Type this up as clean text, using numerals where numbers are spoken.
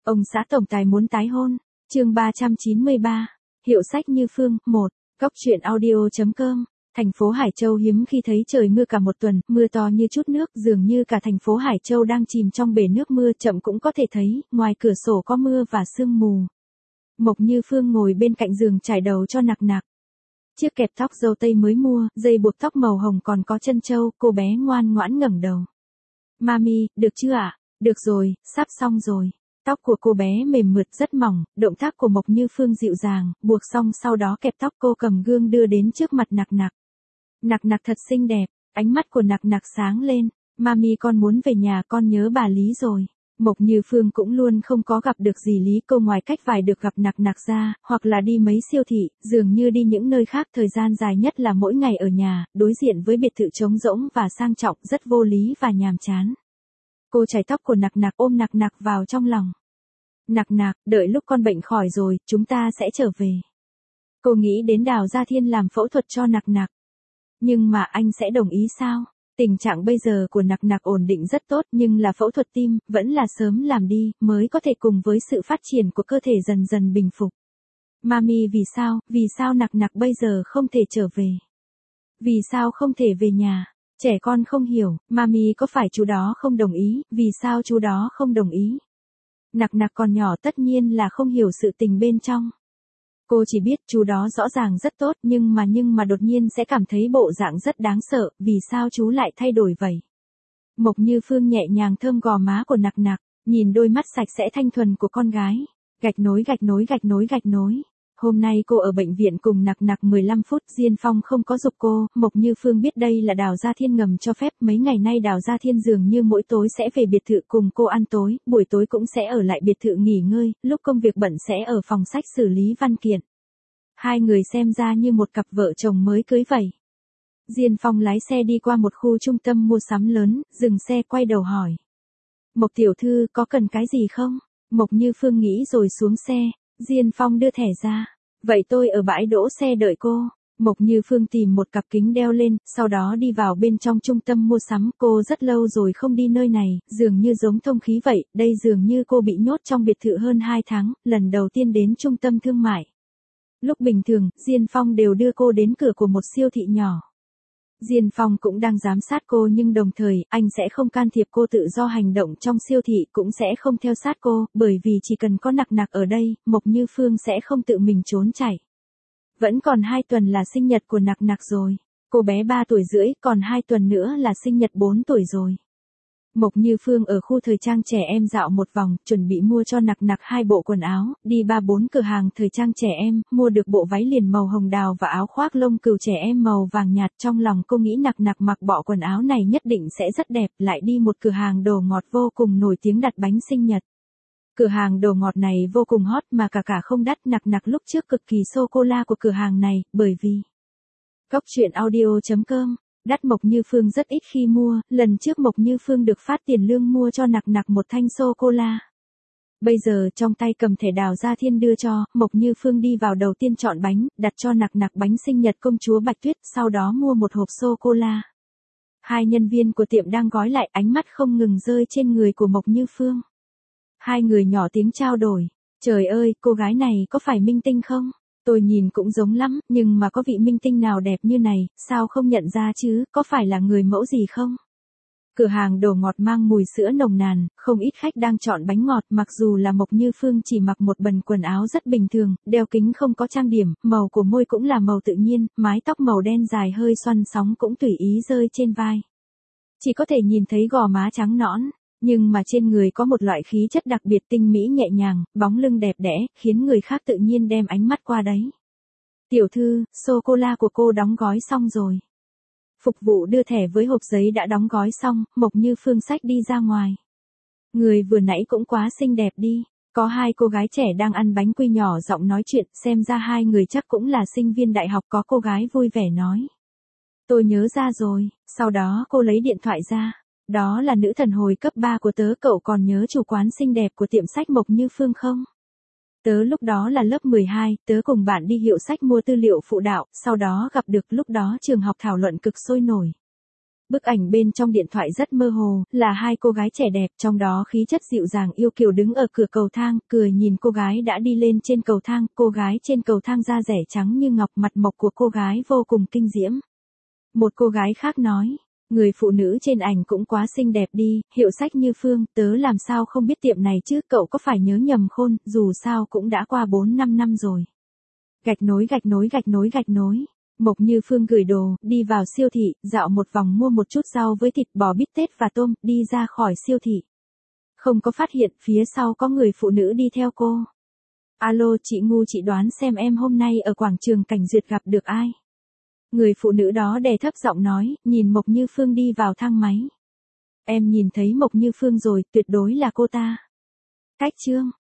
Ông xã tổng tài muốn tái hôn. Chương 393. Hiệu sách Như Phương, 1. Góc truyện audio.com. Thành phố Hải Châu hiếm khi thấy trời mưa cả một tuần, mưa to như chút nước, dường như cả thành phố Hải Châu đang chìm trong bể nước mưa, chậm cũng có thể thấy, ngoài cửa sổ có mưa và sương mù. Mộc Như Phương ngồi bên cạnh giường trải đầu cho nặc nặc. Chiếc kẹp tóc dâu tây mới mua, dây buộc tóc màu hồng còn có chân châu, cô bé ngoan ngoãn ngẩng đầu. Mami, được chưa ạ? Được rồi, sắp xong rồi. Tóc của cô bé mềm mượt rất mỏng, động tác của Mộc Như Phương dịu dàng, buộc xong sau đó kẹp tóc, cô cầm gương đưa đến trước mặt nặc nặc. Nặc nặc thật xinh đẹp, ánh mắt của nặc nặc sáng lên. Mami, con muốn về nhà, con nhớ bà Lý rồi. Mộc Như Phương cũng luôn không có gặp được gì Lý, cô ngoài cách vài được gặp nặc nặc ra, hoặc là đi mấy siêu thị, dường như đi những nơi khác, thời gian dài nhất là mỗi ngày ở nhà, đối diện với biệt thự trống rỗng và sang trọng, rất vô lý và nhàm chán. Cô chải tóc của nặc nặc, ôm nặc nặc vào trong lòng. Nặc nặc, đợi lúc con bệnh khỏi rồi, chúng ta sẽ trở về. Cô nghĩ đến Đào Gia Thiên làm phẫu thuật cho nặc nặc. Nhưng mà anh sẽ đồng ý sao? Tình trạng bây giờ của nặc nặc ổn định rất tốt, nhưng là phẫu thuật tim, vẫn là sớm làm đi, mới có thể cùng với sự phát triển của cơ thể dần dần bình phục. Mami, vì sao nặc nặc bây giờ không thể trở về? Vì sao không thể về nhà? Trẻ con không hiểu, Mami, có phải chú đó không đồng ý, vì sao chú đó không đồng ý? Nặc nặc còn nhỏ tất nhiên là không hiểu sự tình bên trong. Cô chỉ biết chú đó rõ ràng rất tốt, nhưng mà đột nhiên sẽ cảm thấy bộ dạng rất đáng sợ, vì sao chú lại thay đổi vậy? Mộc Như Phương nhẹ nhàng thơm gò má của nặc nặc, nhìn đôi mắt sạch sẽ thanh thuần của con gái. Gạch nối. Hôm nay cô ở bệnh viện cùng nặc nặc 15 phút, Diên Phong không có giục cô, Mộc Như Phương biết đây là Đào Gia Thiên ngầm cho phép, mấy ngày nay Đào Gia Thiên dường như mỗi tối sẽ về biệt thự cùng cô ăn tối, buổi tối cũng sẽ ở lại biệt thự nghỉ ngơi, lúc công việc bận sẽ ở phòng sách xử lý văn kiện. Hai người xem ra như một cặp vợ chồng mới cưới vậy. Diên Phong lái xe đi qua một khu trung tâm mua sắm lớn, dừng xe quay đầu hỏi. Mộc tiểu thư, có cần cái gì không? Mộc Như Phương nghĩ rồi xuống xe. Diên Phong đưa thẻ ra. Vậy tôi ở bãi đỗ xe đợi cô. Mộc Như Phương tìm một cặp kính đeo lên, sau đó đi vào bên trong trung tâm mua sắm. Cô rất lâu rồi không đi nơi này, dường như giống thông khí vậy, đây dường như cô bị nhốt trong biệt thự hơn 2 tháng, lần đầu tiên đến trung tâm thương mại. Lúc bình thường, Diên Phong đều đưa cô đến cửa của một siêu thị nhỏ. Diên Phong cũng đang giám sát cô nhưng đồng thời, anh sẽ không can thiệp cô tự do hành động trong siêu thị, cũng sẽ không theo sát cô, bởi vì chỉ cần có nặc nặc ở đây, Mộc Như Phương sẽ không tự mình trốn chạy. Vẫn còn 2 tuần là sinh nhật của nặc nặc rồi. Cô bé 3 tuổi rưỡi, còn 2 tuần nữa là sinh nhật 4 tuổi rồi. Mộc Như Phương ở khu thời trang trẻ em dạo một vòng, chuẩn bị mua cho nặc nặc 2 bộ quần áo, đi 3-4 cửa hàng thời trang trẻ em, mua được bộ váy liền màu hồng đào và áo khoác lông cừu trẻ em màu vàng nhạt. Trong lòng cô nghĩ nặc nặc mặc bộ quần áo này nhất định sẽ rất đẹp, lại đi một cửa hàng đồ ngọt vô cùng nổi tiếng đặt bánh sinh nhật. Cửa hàng đồ ngọt này vô cùng hot mà cả không đắt, nặc nặc lúc trước cực kỳ sô-cô-la của cửa hàng này, bởi vì Góc truyện audio.com. Đắt. Mộc Như Phương rất ít khi mua, lần trước Mộc Như Phương được phát tiền lương mua cho nặc nặc một thanh sô-cô-la. Bây giờ trong tay cầm thẻ Đào Gia Thiên đưa cho, Mộc Như Phương đi vào đầu tiên chọn bánh, đặt cho nặc nặc bánh sinh nhật công chúa Bạch Tuyết, sau đó mua một hộp sô-cô-la. Hai nhân viên của tiệm đang gói lại, ánh mắt không ngừng rơi trên người của Mộc Như Phương. Hai người nhỏ tiếng trao đổi. Trời ơi, cô gái này có phải minh tinh không? Tôi nhìn cũng giống lắm, nhưng mà có vị minh tinh nào đẹp như này, sao không nhận ra chứ, có phải là người mẫu gì không? Cửa hàng đồ ngọt mang mùi sữa nồng nàn, không ít khách đang chọn bánh ngọt, mặc dù là Mộc Như Phương chỉ mặc một bần quần áo rất bình thường, đeo kính không có trang điểm, màu của môi cũng là màu tự nhiên, mái tóc màu đen dài hơi xoăn sóng cũng tùy ý rơi trên vai. Chỉ có thể nhìn thấy gò má trắng nõn. Nhưng mà trên người có một loại khí chất đặc biệt tinh mỹ nhẹ nhàng, bóng lưng đẹp đẽ, khiến người khác tự nhiên đem ánh mắt qua đấy. Tiểu thư, sô-cô-la của cô đóng gói xong rồi. Phục vụ đưa thẻ với hộp giấy đã đóng gói xong, Mộc Như Phương xách đi ra ngoài. Người vừa nãy cũng quá xinh đẹp đi. Có 2 cô gái trẻ đang ăn bánh quy nhỏ giọng nói chuyện, xem ra 2 người chắc cũng là sinh viên đại học, có cô gái vui vẻ nói. Tôi nhớ ra rồi, sau đó cô lấy điện thoại ra. Đó là nữ thần hồi cấp 3 của tớ, cậu còn nhớ chủ quán xinh đẹp của tiệm sách Mộc Như Phương không? Tớ lúc đó là lớp 12, tớ cùng bạn đi hiệu sách mua tư liệu phụ đạo, sau đó gặp được, lúc đó trường học thảo luận cực sôi nổi. Bức ảnh bên trong điện thoại rất mơ hồ, là hai cô gái trẻ đẹp, trong đó khí chất dịu dàng yêu kiều đứng ở cửa cầu thang, cười nhìn cô gái đã đi lên trên cầu thang, cô gái trên cầu thang da rẻ trắng như ngọc, mặt mộc của cô gái vô cùng kinh diễm. Một cô gái khác nói, người phụ nữ trên ảnh cũng quá xinh đẹp đi, hiệu sách như Phương, tớ làm sao không biết tiệm này chứ, cậu có phải nhớ nhầm khôn, dù sao cũng đã qua 4-5 năm rồi. Gạch nối gạch nối gạch nối gạch nối. Mộc Như Phương gửi đồ, đi vào siêu thị, dạo một vòng mua một chút rau với thịt bò bít tết và tôm, đi ra khỏi siêu thị. Không có phát hiện phía sau có người phụ nữ đi theo cô. Alo chị Ngu, chị đoán xem em hôm nay ở quảng trường Cảnh Duyệt gặp được ai? Người phụ nữ đó đè thấp giọng nói, nhìn Mộc Như Phương đi vào thang máy. Em nhìn thấy Mộc Như Phương rồi, tuyệt đối là cô ta. Cách chương